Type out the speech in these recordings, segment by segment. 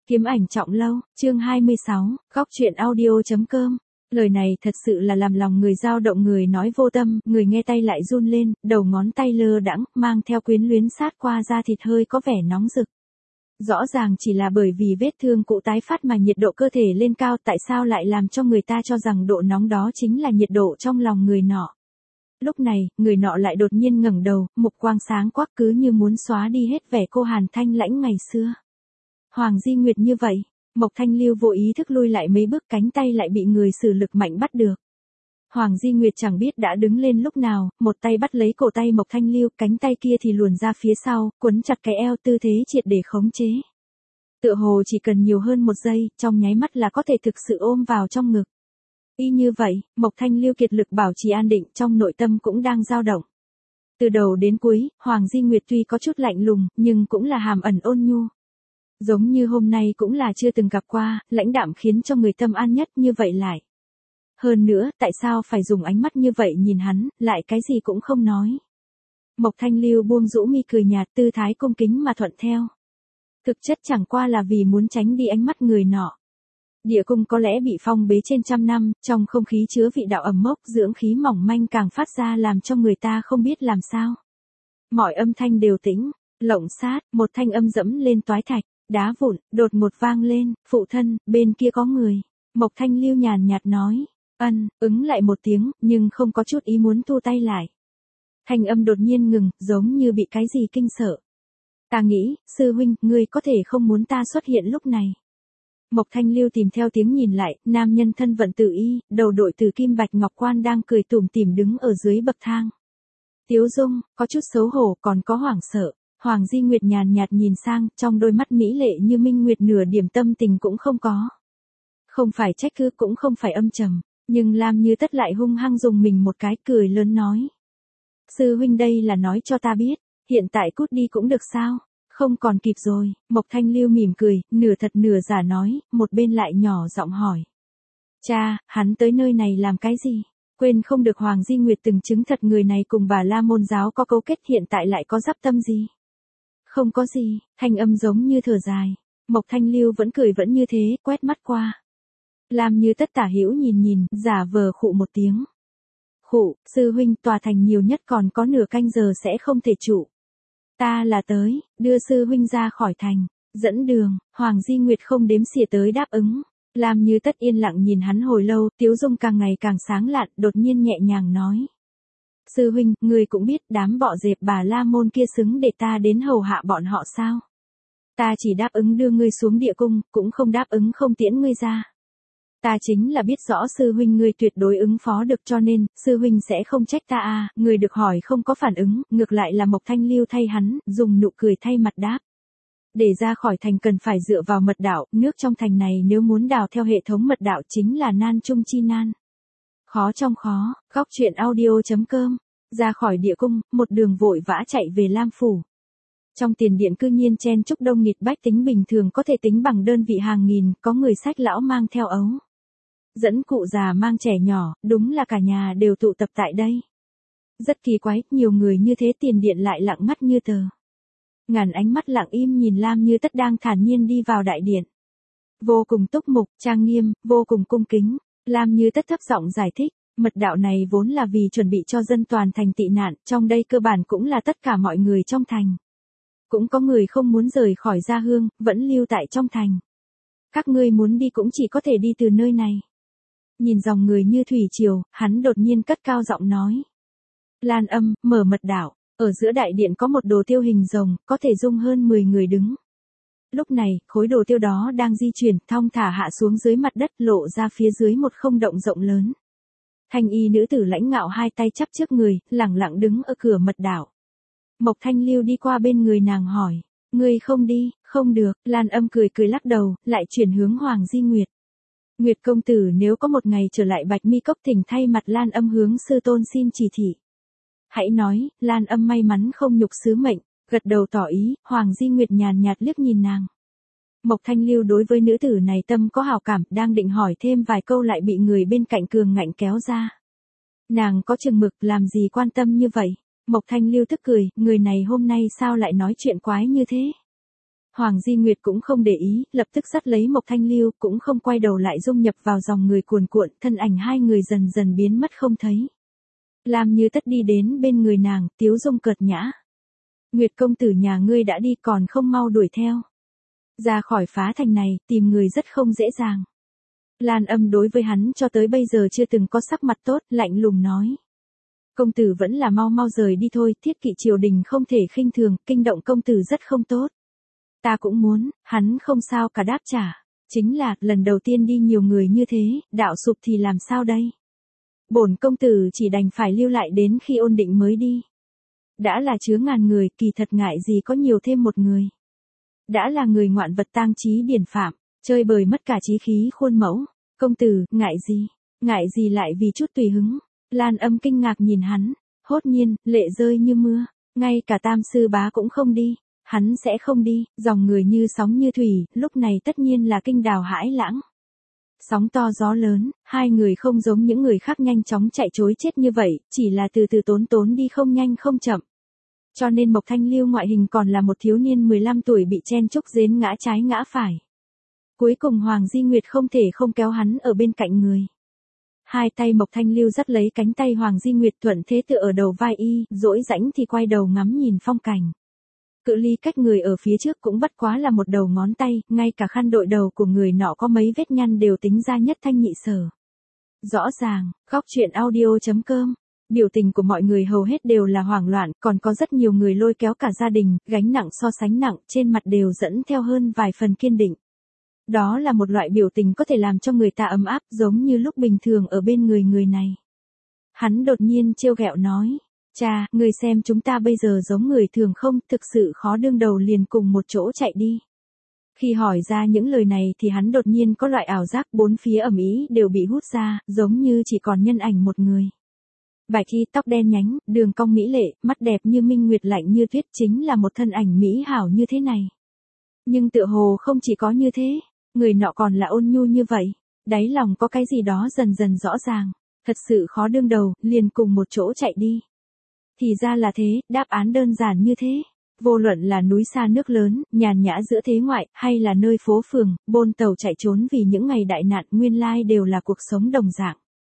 Kiếm ảnh trọng lâu, chương 26, góc truyện audio.com. Lời này thật sự là làm lòng người dao động, người nói vô tâm, người nghe tay lại run lên, đầu ngón tay lơ đãng, mang theo quyến luyến sát qua da thịt hơi có vẻ nóng rực. Rõ ràng chỉ là bởi vì vết thương cũ tái phát mà nhiệt độ cơ thể lên cao, tại sao lại làm cho người ta cho rằng độ nóng đó chính là nhiệt độ trong lòng người nọ. Lúc này, người nọ lại đột nhiên ngẩng đầu, mục quang sáng quắc cứ như muốn xóa đi hết vẻ cô hàn thanh lãnh ngày xưa. Hoàng Di Nguyệt như vậy, Mộc Thanh Lưu vô ý thức lui lại mấy bước, cánh tay lại bị người sử lực mạnh bắt được. Hoàng Di Nguyệt chẳng biết đã đứng lên lúc nào, một tay bắt lấy cổ tay Mộc Thanh Lưu, cánh tay kia thì luồn ra phía sau, quấn chặt cái eo, tư thế triệt để khống chế. Tựa hồ chỉ cần nhiều hơn một giây, trong nháy mắt là có thể thực sự ôm vào trong ngực. Y như vậy, Mộc Thanh Lưu kiệt lực bảo trì an định, trong nội tâm cũng đang dao động. Từ đầu đến cuối, Hoàng Di Nguyệt tuy có chút lạnh lùng, nhưng cũng là hàm ẩn ôn nhu. Giống như hôm nay cũng là chưa từng gặp qua, lãnh đạm khiến cho người tâm an nhất như vậy lại. Hơn nữa, tại sao phải dùng ánh mắt như vậy nhìn hắn, lại cái gì cũng không nói. Mộc Thanh Lưu buông rũ mi cười nhạt, tư thái cung kính mà thuận theo. Thực chất chẳng qua là vì muốn tránh đi ánh mắt người nọ. Địa cung có lẽ bị phong bế trên trăm năm, trong không khí chứa vị đạo ẩm mốc, dưỡng khí mỏng manh càng phát ra làm cho người ta không biết làm sao. Mọi âm thanh đều tĩnh, lộng sát, một thanh âm dẫm lên toái thạch, đá vụn, đột ngột vang lên, phụ thân, bên kia có người. Mộc Thanh Lưu nhàn nhạt nói, ứng lại một tiếng, nhưng không có chút ý muốn thu tay lại. Thanh âm đột nhiên ngừng, giống như bị cái gì kinh sợ. Ta nghĩ, sư huynh, ngươi có thể không muốn ta xuất hiện lúc này. Mộc Thanh Lưu tìm theo tiếng nhìn lại, nam nhân thân vận tự y, đầu đội từ kim bạch ngọc quan đang cười tủm tỉm đứng ở dưới bậc thang. Tiếu dung, có chút xấu hổ, còn có hoảng sợ. Hoàng Di Nguyệt nhàn nhạt nhìn sang, trong đôi mắt mỹ lệ như minh nguyệt nửa điểm tâm tình cũng không có. Không phải trách cứ cũng không phải âm trầm, nhưng Lam Như Tất lại hung hăng dùng mình một cái, cười lớn nói. Sư huynh đây là nói cho ta biết, hiện tại cút đi cũng được sao? Không còn kịp rồi. Mộc Thanh Lưu mỉm cười, nửa thật nửa giả nói, một bên lại nhỏ giọng hỏi. Cha, hắn tới nơi này làm cái gì? Quên không được Hoàng Di Nguyệt từng chứng thật người này cùng bà La Môn giáo có cấu kết, hiện tại lại có giáp tâm gì? Không có gì, thanh âm giống như thở dài. Mộc Thanh Lưu vẫn cười vẫn như thế, quét mắt qua. Làm như Tất tả hữu nhìn, giả vờ khụ một tiếng. Khụ, sư huynh, tòa thành nhiều nhất còn có nửa canh giờ sẽ không thể trụ. Ta là tới, đưa sư huynh ra khỏi thành, dẫn đường. Hoàng Di Nguyệt không đếm xỉa tới đáp ứng. Làm như Tất yên lặng nhìn hắn hồi lâu, tiếu dung càng ngày càng sáng lạn, đột nhiên nhẹ nhàng nói. Sư huynh, ngươi cũng biết đám bọ dẹp bà La Môn kia xứng để ta đến hầu hạ bọn họ sao? Ta chỉ đáp ứng đưa ngươi xuống địa cung, cũng không đáp ứng không tiễn ngươi ra. Ta chính là biết rõ sư huynh ngươi tuyệt đối ứng phó được, cho nên, sư huynh sẽ không trách ta à. Người được hỏi không có phản ứng, ngược lại là Mộc Thanh Lưu thay hắn, dùng nụ cười thay mặt đáp. Để ra khỏi thành cần phải dựa vào mật đạo, nước trong thành này nếu muốn đào theo hệ thống mật đạo chính là nan trung chi nan. Khó trong khó, góc truyện audio.com. Ra khỏi địa cung, một đường vội vã chạy về Lam Phủ. Trong tiền điện cư nhiên chen chúc đông nghịt, bách tính bình thường có thể tính bằng đơn vị hàng nghìn, có người sách lão mang theo ấu. Dẫn cụ già mang trẻ nhỏ, đúng là cả nhà đều tụ tập tại đây. Rất kỳ quái, nhiều người như thế tiền điện lại lặng ngắt như tờ. Ngàn ánh mắt lặng im nhìn Lam Như Tất đang thản nhiên đi vào đại điện. Vô cùng túc mục, trang nghiêm, vô cùng cung kính. Lam Như Tất thấp giọng giải thích. Mật đạo này vốn là vì chuẩn bị cho dân toàn thành tị nạn, trong đây cơ bản cũng là tất cả mọi người trong thành. Cũng có người không muốn rời khỏi gia hương, vẫn lưu tại trong thành. Các ngươi muốn đi cũng chỉ có thể đi từ nơi này. Nhìn dòng người như thủy triều, hắn đột nhiên cất cao giọng nói. Lan Âm, mở mật đạo, ở giữa đại điện có một đồ tiêu hình rồng, có thể dung hơn 10 người đứng. Lúc này, khối đồ tiêu đó đang di chuyển, thong thả hạ xuống dưới mặt đất, lộ ra phía dưới một không động rộng lớn. Thanh y nữ tử lãnh ngạo hai tay chắp trước người, lẳng lặng đứng ở cửa mật đạo. Mộc Thanh Lưu đi qua bên người nàng hỏi, ngươi không đi? Không được. Lan Âm cười lắc đầu, lại chuyển hướng Hoàng Di Nguyệt. Nguyệt công tử nếu có một ngày trở lại Bạch Mi Cốc, thỉnh thay mặt Lan Âm hướng sư tôn xin chỉ thị. Hãy nói. Lan Âm may mắn không nhục sứ mệnh, gật đầu tỏ ý. Hoàng Di Nguyệt nhàn nhạt liếc nhìn nàng. Mộc Thanh Lưu đối với nữ tử này tâm có hảo cảm, đang định hỏi thêm vài câu lại bị người bên cạnh cường ngạnh kéo ra. Nàng có chừng mực, làm gì quan tâm như vậy. Mộc Thanh Lưu tức cười, người này hôm nay sao lại nói chuyện quái như thế. Hoàng Di Nguyệt cũng không để ý, lập tức dắt lấy Mộc Thanh Lưu, cũng không quay đầu lại dung nhập vào dòng người cuồn cuộn, thân ảnh hai người dần dần biến mất không thấy. Lam Như Tất đi đến bên người nàng, tiếu dung cợt nhã. Nguyệt công tử nhà ngươi đã đi còn không mau đuổi theo. Ra khỏi phá thành này, tìm người rất không dễ dàng. Lan Âm đối với hắn cho tới bây giờ chưa từng có sắc mặt tốt, lạnh lùng nói. Công tử vẫn là mau mau rời đi thôi, thiết kỵ triều đình không thể khinh thường, kinh động công tử rất không tốt. Ta cũng muốn, hắn không sao cả đáp trả. Chính là, lần đầu tiên đi nhiều người như thế, đạo sụp thì làm sao đây? Bổn công tử chỉ đành phải lưu lại đến khi ổn định mới đi. Đã là chứa ngàn người, kỳ thật ngại gì có nhiều thêm một người. Đã là người ngoạn vật tang trí điển phạm, chơi bời mất cả chí khí khuôn mẫu. Công tử, ngại gì lại vì chút tùy hứng. Lan Âm kinh ngạc nhìn hắn, hốt nhiên, lệ rơi như mưa, ngay cả Tam sư bá cũng không đi, hắn sẽ không đi, dòng người như sóng như thủy, lúc này tất nhiên là kinh đào hãi lãng. Sóng to gió lớn, hai người không giống những người khác nhanh chóng chạy trối chết như vậy, chỉ là từ từ tốn đi không nhanh không chậm. Cho nên Mộc Thanh Lưu ngoại hình còn là một thiếu niên 15 tuổi bị chen chúc dến ngã trái ngã phải. Cuối cùng Hoàng Di Nguyệt không thể không kéo hắn ở bên cạnh người. Hai tay Mộc Thanh Lưu dắt lấy cánh tay Hoàng Di Nguyệt thuận thế tựa ở đầu vai y, dỗi rãnh thì quay đầu ngắm nhìn phong cảnh. Cự ly cách người ở phía trước cũng bất quá là một đầu ngón tay, ngay cả khăn đội đầu của người nọ có mấy vết nhăn đều tính ra nhất thanh nhị sở. Rõ ràng, góc chuyện audio.com. Biểu tình của mọi người hầu hết đều là hoảng loạn, còn có rất nhiều người lôi kéo cả gia đình, gánh nặng so sánh nặng, trên mặt đều dẫn theo hơn vài phần kiên định. Đó là một loại biểu tình có thể làm cho người ta ấm áp, giống như lúc bình thường ở bên người này. Hắn đột nhiên trêu ghẹo nói, cha, người xem chúng ta bây giờ giống người thường không, thực sự khó đương đầu liền cùng một chỗ chạy đi. Khi hỏi ra những lời này thì hắn đột nhiên có loại ảo giác bốn phía ầm ĩ đều bị hút ra, giống như chỉ còn nhân ảnh một người. Bạch y tóc đen nhánh, đường cong mỹ lệ, mắt đẹp như minh nguyệt lạnh như tuyết chính là một thân ảnh mỹ hảo như thế này. Nhưng tựa hồ không chỉ có như thế, người nọ còn là ôn nhu như vậy, đáy lòng có cái gì đó dần dần rõ ràng, thật sự khó đương đầu, liền cùng một chỗ chạy đi. Thì ra là thế, đáp án đơn giản như thế. Vô luận là núi xa nước lớn, nhàn nhã giữa thế ngoại, hay là nơi phố phường, bôn tàu chạy trốn vì những ngày đại nạn nguyên lai đều là cuộc sống đồng dạng.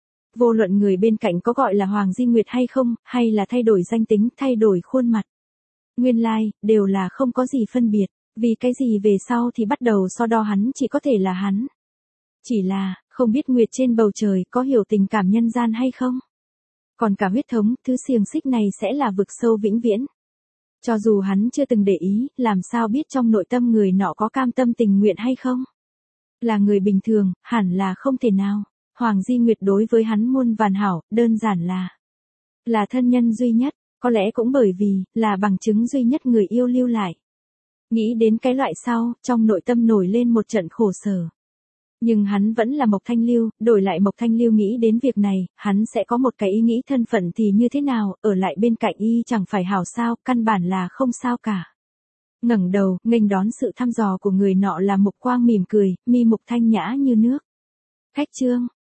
Vô luận người bên cạnh có gọi là Hoàng Di Nguyệt hay không, hay là thay đổi danh tính, thay đổi khuôn mặt. Nguyên lai, đều là không có gì phân biệt, vì cái gì về sau thì bắt đầu so đo hắn chỉ có thể là hắn. Chỉ là, không biết Nguyệt trên bầu trời có hiểu tình cảm nhân gian hay không? Còn cả huyết thống, thứ xiềng xích này sẽ là vực sâu vĩnh viễn. Cho dù hắn chưa từng để ý, làm sao biết trong nội tâm người nọ có cam tâm tình nguyện hay không? Là người bình thường, hẳn là không thể nào. Hoàng Di Nguyệt đối với hắn muôn vàn hảo, đơn giản là thân nhân duy nhất, có lẽ cũng bởi vì, là bằng chứng duy nhất người yêu lưu lại. Nghĩ đến cái loại sau, trong nội tâm nổi lên một trận khổ sở. Nhưng hắn vẫn là Mộc Thanh Lưu, đổi lại Mộc Thanh Lưu nghĩ đến việc này, hắn sẽ có một cái ý nghĩ thân phận thì như thế nào, ở lại bên cạnh y chẳng phải hảo sao, căn bản là không sao cả. Ngẩng đầu, nghênh đón sự thăm dò của người nọ là Mục Quang mỉm cười, mi mục thanh nhã như nước. Khách trương,